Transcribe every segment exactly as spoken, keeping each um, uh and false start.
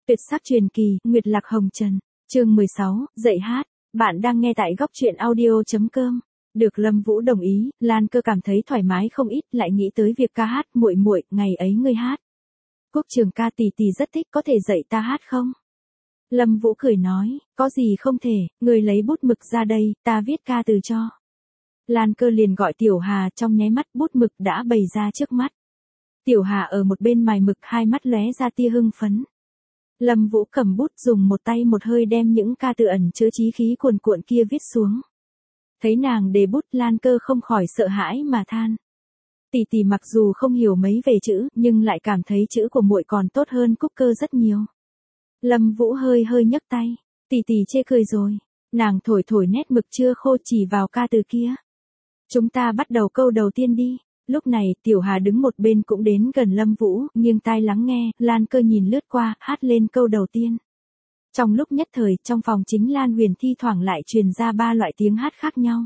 Tuyệt sắc truyền kỳ, Nguyệt Lạc Hồng Trần. Chương mười sáu, dạy hát. Bạn đang nghe tại góc truyện audio chấm com. Được Lâm Vũ đồng ý, Lan Cơ cảm thấy thoải mái không ít, lại nghĩ tới việc ca hát. Muội muội, ngày ấy ngươi hát Quốc Trường ca, tỷ tỷ rất thích, có thể dạy ta hát không? Lâm Vũ cười nói, có gì không thể, ngươi lấy bút mực ra đây, ta viết ca từ cho. Lan Cơ liền gọi Tiểu Hà, trong nháy mắt bút mực đã bày ra trước mắt. Tiểu Hà ở một bên mài mực, hai mắt lóe ra tia hưng phấn. Lâm Vũ cầm bút, dùng một tay một hơi đem những ca từ ẩn chứa chí khí cuồn cuộn kia viết xuống. Thấy nàng đề bút, Lan Cơ không khỏi sợ hãi mà than. Tỷ tỷ mặc dù không hiểu mấy về chữ, nhưng lại cảm thấy chữ của muội còn tốt hơn Cúc Cơ rất nhiều. Lâm Vũ hơi hơi nhấc tay, tỷ tỷ chê cười rồi. Nàng thổi thổi nét mực chưa khô, chỉ vào ca từ kia. Chúng ta bắt đầu câu đầu tiên đi. Lúc này, Tiểu Hà đứng một bên cũng đến gần Lâm Vũ, nghiêng tai lắng nghe. Lan Cơ nhìn lướt qua, hát lên câu đầu tiên. Trong lúc nhất thời, trong phòng chính Lan Huyền thi thoảng lại truyền ra ba loại tiếng hát khác nhau.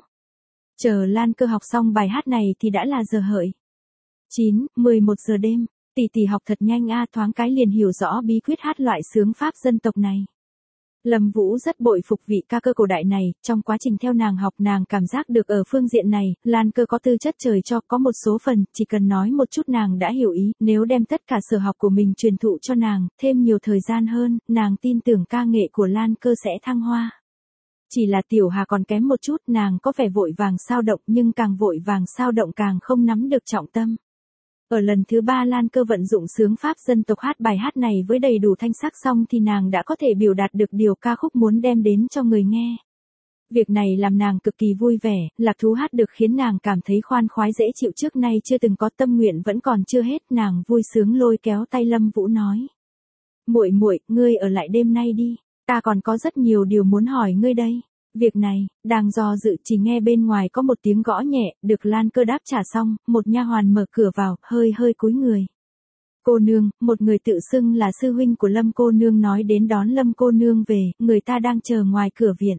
Chờ Lan Cơ học xong bài hát này thì đã là giờ hợi. chín, mười một giờ đêm. Tỷ tỷ học thật nhanh a, thoáng cái liền hiểu rõ bí quyết hát loại xướng pháp dân tộc này. Lâm Vũ rất bội phục vị ca cơ cổ đại này, trong quá trình theo nàng học nàng cảm giác được ở phương diện này, Lan Cơ có tư chất trời cho, có một số phần, chỉ cần nói một chút nàng đã hiểu ý, nếu đem tất cả sở học của mình truyền thụ cho nàng, thêm nhiều thời gian hơn, nàng tin tưởng ca nghệ của Lan Cơ sẽ thăng hoa. Chỉ là Tiểu Hà còn kém một chút, nàng có vẻ vội vàng sao động nhưng càng vội vàng sao động càng không nắm được trọng tâm. Ở lần thứ ba Lan Cơ vận dụng xướng pháp dân tộc hát bài hát này với đầy đủ thanh sắc xong thì nàng đã có thể biểu đạt được điều ca khúc muốn đem đến cho người nghe. Việc này làm nàng cực kỳ vui vẻ, lạc thú hát được khiến nàng cảm thấy khoan khoái dễ chịu, trước nay chưa từng có, tâm nguyện vẫn còn chưa hết, nàng vui sướng lôi kéo tay Lâm Vũ nói. Muội muội, ngươi ở lại đêm nay đi, ta còn có rất nhiều điều muốn hỏi ngươi đây. Việc này, đang do dự chỉ nghe bên ngoài có một tiếng gõ nhẹ, được Lan Cơ đáp trả xong, một nha hoàn mở cửa vào, hơi hơi cúi người. Cô nương, một người tự xưng là sư huynh của Lâm cô nương nói đến đón Lâm cô nương về, người ta đang chờ ngoài cửa viện.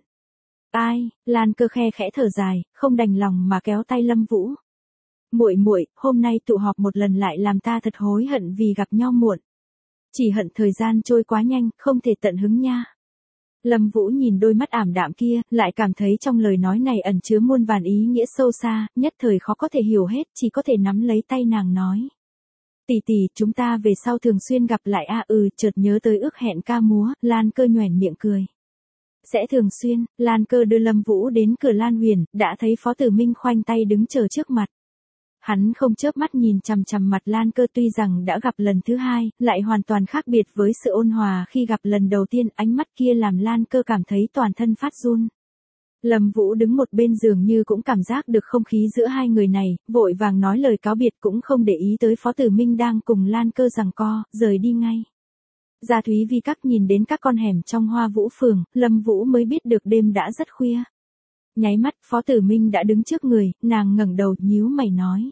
Ai? Lan Cơ khe khẽ thở dài, không đành lòng mà kéo tay Lâm Vũ. Muội muội, hôm nay tụ họp một lần lại làm ta thật hối hận vì gặp nhau muộn. Chỉ hận thời gian trôi quá nhanh, không thể tận hứng nha. Lâm Vũ nhìn đôi mắt ảm đạm kia, lại cảm thấy trong lời nói này ẩn chứa muôn vàn ý nghĩa sâu xa, nhất thời khó có thể hiểu hết, chỉ có thể nắm lấy tay nàng nói. Tỷ tỷ, chúng ta về sau thường xuyên gặp lại a. Ừ, chợt nhớ tới ước hẹn ca múa, Lan Cơ nhoẻn miệng cười. Sẽ thường xuyên. Lan Cơ đưa Lâm Vũ đến cửa Lan Huyền, đã thấy Phó Tử Minh khoanh tay đứng chờ trước mặt. Hắn không chớp mắt nhìn chằm chằm mặt Lan Cơ, tuy rằng đã gặp lần thứ hai, lại hoàn toàn khác biệt với sự ôn hòa khi gặp lần đầu tiên, ánh mắt kia làm Lan Cơ cảm thấy toàn thân phát run. Lâm Vũ đứng một bên dường như cũng cảm giác được không khí giữa hai người này, vội vàng nói lời cáo biệt cũng không để ý tới Phó Tử Minh đang cùng Lan Cơ giằng co, rời đi ngay. Ra Thúy Vi Các nhìn đến các con hẻm trong Hoa Vũ Phường, Lâm Vũ mới biết được đêm đã rất khuya. Nháy mắt, Phó Tử Minh đã đứng trước người, nàng ngẩng đầu nhíu mày nói.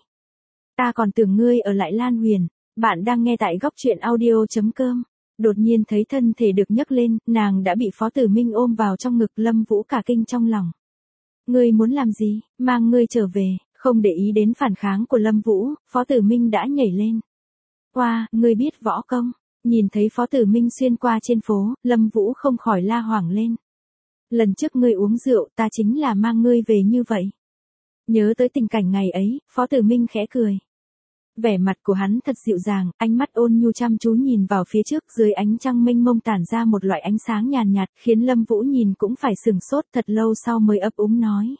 Ta còn tưởng ngươi ở lại Lan Huyền. Bạn đang nghe tại góc truyện audio chấm com. Đột nhiên thấy thân thể được nhấc lên, nàng đã bị Phó Tử Minh ôm vào trong ngực, Lâm Vũ cả kinh trong lòng. Ngươi muốn làm gì? Mang ngươi trở về. Không để ý đến phản kháng của Lâm Vũ, Phó Tử Minh đã nhảy lên. Qua, ngươi biết võ công. Nhìn thấy Phó Tử Minh xuyên qua trên phố, Lâm Vũ không khỏi la hoảng lên. Lần trước ngươi uống rượu, ta chính là mang ngươi về như vậy. Nhớ tới tình cảnh ngày ấy, Phó Tử Minh khẽ cười. Vẻ mặt của hắn thật dịu dàng, ánh mắt ôn nhu chăm chú nhìn vào phía trước, dưới ánh trăng mênh mông tản ra một loại ánh sáng nhàn nhạt, khiến Lâm Vũ nhìn cũng phải sửng sốt, thật lâu sau mới ấp úng nói.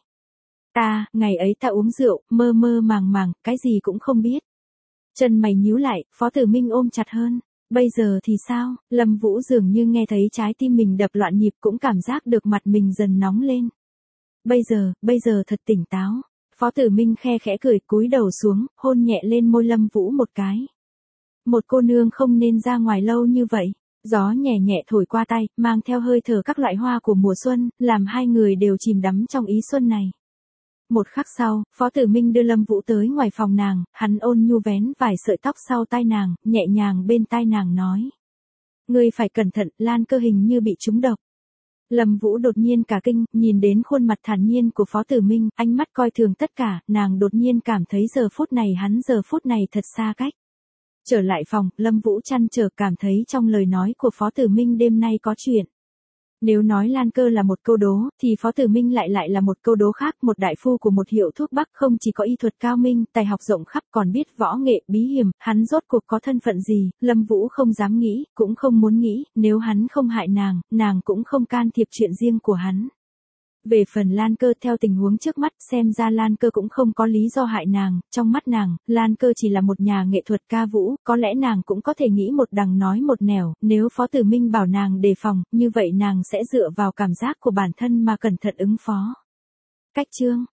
Ta, ngày ấy ta uống rượu, mơ mơ màng màng, cái gì cũng không biết. Chân mày nhíu lại, Phó Tử Minh ôm chặt hơn. Bây giờ thì sao? Lâm Vũ dường như nghe thấy trái tim mình đập loạn nhịp, cũng cảm giác được mặt mình dần nóng lên. Bây giờ, bây giờ thật tỉnh táo. Phó Tử Minh khe khẽ cười, cúi đầu xuống, hôn nhẹ lên môi Lâm Vũ một cái. Một cô nương không nên ra ngoài lâu như vậy. Gió nhẹ nhẹ thổi qua tay, mang theo hơi thở các loại hoa của mùa xuân, làm hai người đều chìm đắm trong ý xuân này. Một khắc sau, Phó Tử Minh đưa Lâm Vũ tới ngoài phòng nàng, hắn ôn nhu vén vài sợi tóc sau tai nàng, nhẹ nhàng bên tai nàng nói. Ngươi phải cẩn thận, Lan Cơ hình như bị trúng độc. Lâm Vũ đột nhiên cả kinh, nhìn đến khuôn mặt thản nhiên của Phó Tử Minh, ánh mắt coi thường tất cả, nàng đột nhiên cảm thấy giờ phút này hắn giờ phút này thật xa cách. Trở lại phòng, Lâm Vũ trăn trở cảm thấy trong lời nói của Phó Tử Minh đêm nay có chuyện. Nếu nói Lan Cơ là một câu đố, thì Phó Tử Minh lại lại là một câu đố khác, một đại phu của một hiệu thuốc Bắc không chỉ có y thuật cao minh, tài học rộng khắp còn biết võ nghệ bí hiểm, hắn rốt cuộc có thân phận gì, Lâm Vũ không dám nghĩ, cũng không muốn nghĩ, nếu hắn không hại nàng, nàng cũng không can thiệp chuyện riêng của hắn. Về phần Lan Cơ theo tình huống trước mắt xem ra Lan Cơ cũng không có lý do hại nàng, trong mắt nàng, Lan Cơ chỉ là một nhà nghệ thuật ca vũ, có lẽ nàng cũng có thể nghĩ một đằng nói một nẻo, nếu Phó Tử Minh bảo nàng đề phòng, như vậy nàng sẽ dựa vào cảm giác của bản thân mà cẩn thận ứng phó. Cách chương